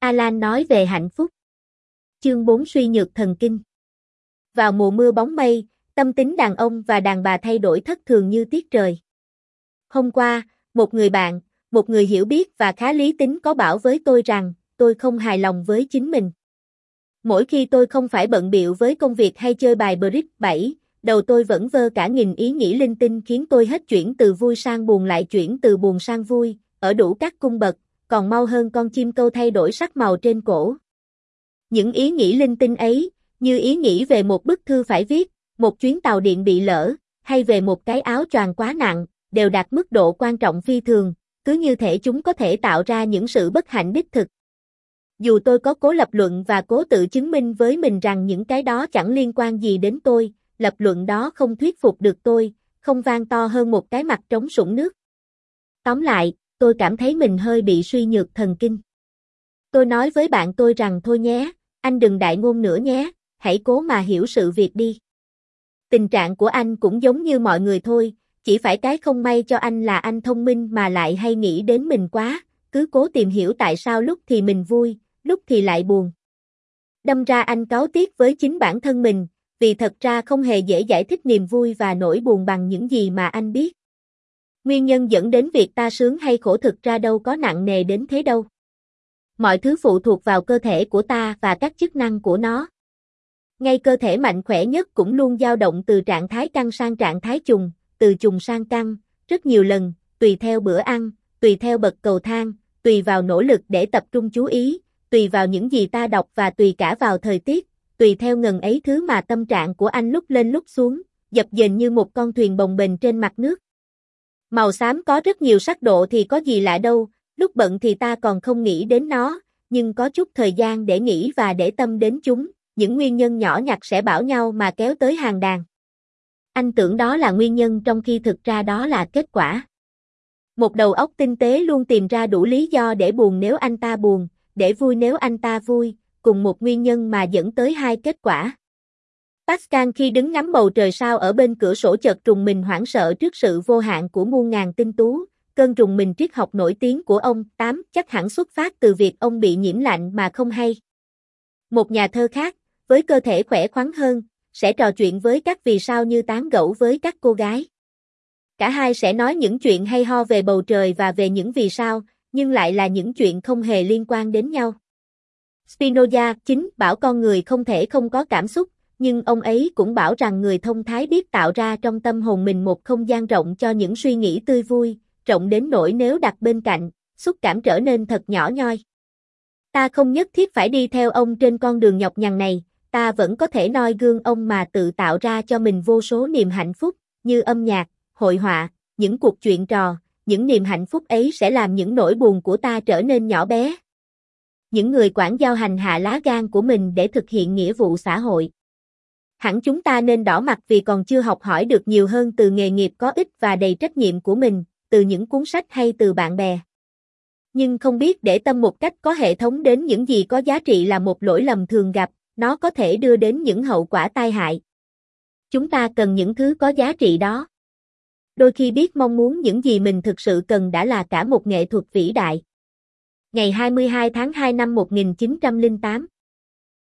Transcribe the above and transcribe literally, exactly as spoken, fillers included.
Alan nói về hạnh phúc. Chương bốn Suy nhược thần kinh. Vào mùa mưa bóng mây, tâm tính đàn ông và đàn bà thay đổi thất thường như tiết trời. Hôm qua, một người bạn, một người hiểu biết và khá lý tính có bảo với tôi rằng, tôi không hài lòng với chính mình. Mỗi khi tôi không phải bận bịu với công việc hay chơi bài Bridge bảy, đầu tôi vẫn vơ cả nghìn ý nghĩ linh tinh khiến tôi hết chuyển từ vui sang buồn lại chuyển từ buồn sang vui, ở đủ các cung bậc, còn mau hơn con chim câu thay đổi sắc màu trên cổ. Những ý nghĩ linh tinh ấy, như ý nghĩ về một bức thư phải viết, một chuyến tàu điện bị lỡ, hay về một cái áo choàng quá nặng, đều đạt mức độ quan trọng phi thường, cứ như thể chúng có thể tạo ra những sự bất hạnh đích thực. Dù tôi có cố lập luận và cố tự chứng minh với mình rằng những cái đó chẳng liên quan gì đến tôi, lập luận đó không thuyết phục được tôi, không vang to hơn một cái mặt trống sũng nước. Tóm lại, tôi cảm thấy mình hơi bị suy nhược thần kinh. Tôi nói với bạn tôi rằng thôi nhé, anh đừng đại ngôn nữa nhé, hãy cố mà hiểu sự việc đi. Tình trạng của anh cũng giống như mọi người thôi, chỉ phải cái không may cho anh là anh thông minh mà lại hay nghĩ đến mình quá, cứ cố tìm hiểu tại sao lúc thì mình vui, lúc thì lại buồn. Đâm ra anh cáu tiếc với chính bản thân mình, vì thật ra không hề dễ giải thích niềm vui và nỗi buồn bằng những gì mà anh biết. Nguyên nhân dẫn đến việc ta sướng hay khổ thực ra đâu có nặng nề đến thế đâu. Mọi thứ phụ thuộc vào cơ thể của ta và các chức năng của nó. Ngay cơ thể mạnh khỏe nhất cũng luôn dao động từ trạng thái căng sang trạng thái trùng, từ trùng sang căng, rất nhiều lần, tùy theo bữa ăn, tùy theo bậc cầu thang, tùy vào nỗ lực để tập trung chú ý, tùy vào những gì ta đọc và tùy cả vào thời tiết, tùy theo ngần ấy thứ mà tâm trạng của anh lúc lên lúc xuống, dập dềnh như một con thuyền bồng bềnh trên mặt nước. Màu xám có rất nhiều sắc độ thì có gì lạ đâu, lúc bận thì ta còn không nghĩ đến nó, nhưng có chút thời gian để nghĩ và để tâm đến chúng, những nguyên nhân nhỏ nhặt sẽ bảo nhau mà kéo tới hàng đàn. Anh tưởng đó là nguyên nhân trong khi thực ra đó là kết quả. Một đầu óc tinh tế luôn tìm ra đủ lý do để buồn nếu anh ta buồn, để vui nếu anh ta vui, cùng một nguyên nhân mà dẫn tới hai kết quả. Pascal khi đứng ngắm bầu trời sao ở bên cửa sổ chợt rùng mình hoảng sợ trước sự vô hạn của muôn ngàn tinh tú, cơn rùng mình triết học nổi tiếng của ông tám chắc hẳn xuất phát từ việc ông bị nhiễm lạnh mà không hay. Một nhà thơ khác, với cơ thể khỏe khoắn hơn, sẽ trò chuyện với các vì sao như tán gẫu với các cô gái. Cả hai sẽ nói những chuyện hay ho về bầu trời và về những vì sao, nhưng lại là những chuyện không hề liên quan đến nhau. Spinoza chính bảo con người không thể không có cảm xúc, nhưng ông ấy cũng bảo rằng người thông thái biết tạo ra trong tâm hồn mình một không gian rộng cho những suy nghĩ tươi vui, rộng đến nỗi nếu đặt bên cạnh, xúc cảm trở nên thật nhỏ nhoi. Ta không nhất thiết phải đi theo ông trên con đường nhọc nhằn này, ta vẫn có thể noi gương ông mà tự tạo ra cho mình vô số niềm hạnh phúc, như âm nhạc, hội họa, những cuộc chuyện trò, những niềm hạnh phúc ấy sẽ làm những nỗi buồn của ta trở nên nhỏ bé. Những người quản giao hành hạ lá gan của mình để thực hiện nghĩa vụ xã hội. Hẳn chúng ta nên đỏ mặt vì còn chưa học hỏi được nhiều hơn từ nghề nghiệp có ích và đầy trách nhiệm của mình, từ những cuốn sách hay từ bạn bè. Nhưng không biết để tâm một cách có hệ thống đến những gì có giá trị là một lỗi lầm thường gặp, nó có thể đưa đến những hậu quả tai hại. Chúng ta cần những thứ có giá trị đó. Đôi khi biết mong muốn những gì mình thực sự cần đã là cả một nghệ thuật vĩ đại. Ngày hai mươi hai tháng hai năm một nghìn chín trăm lẻ tám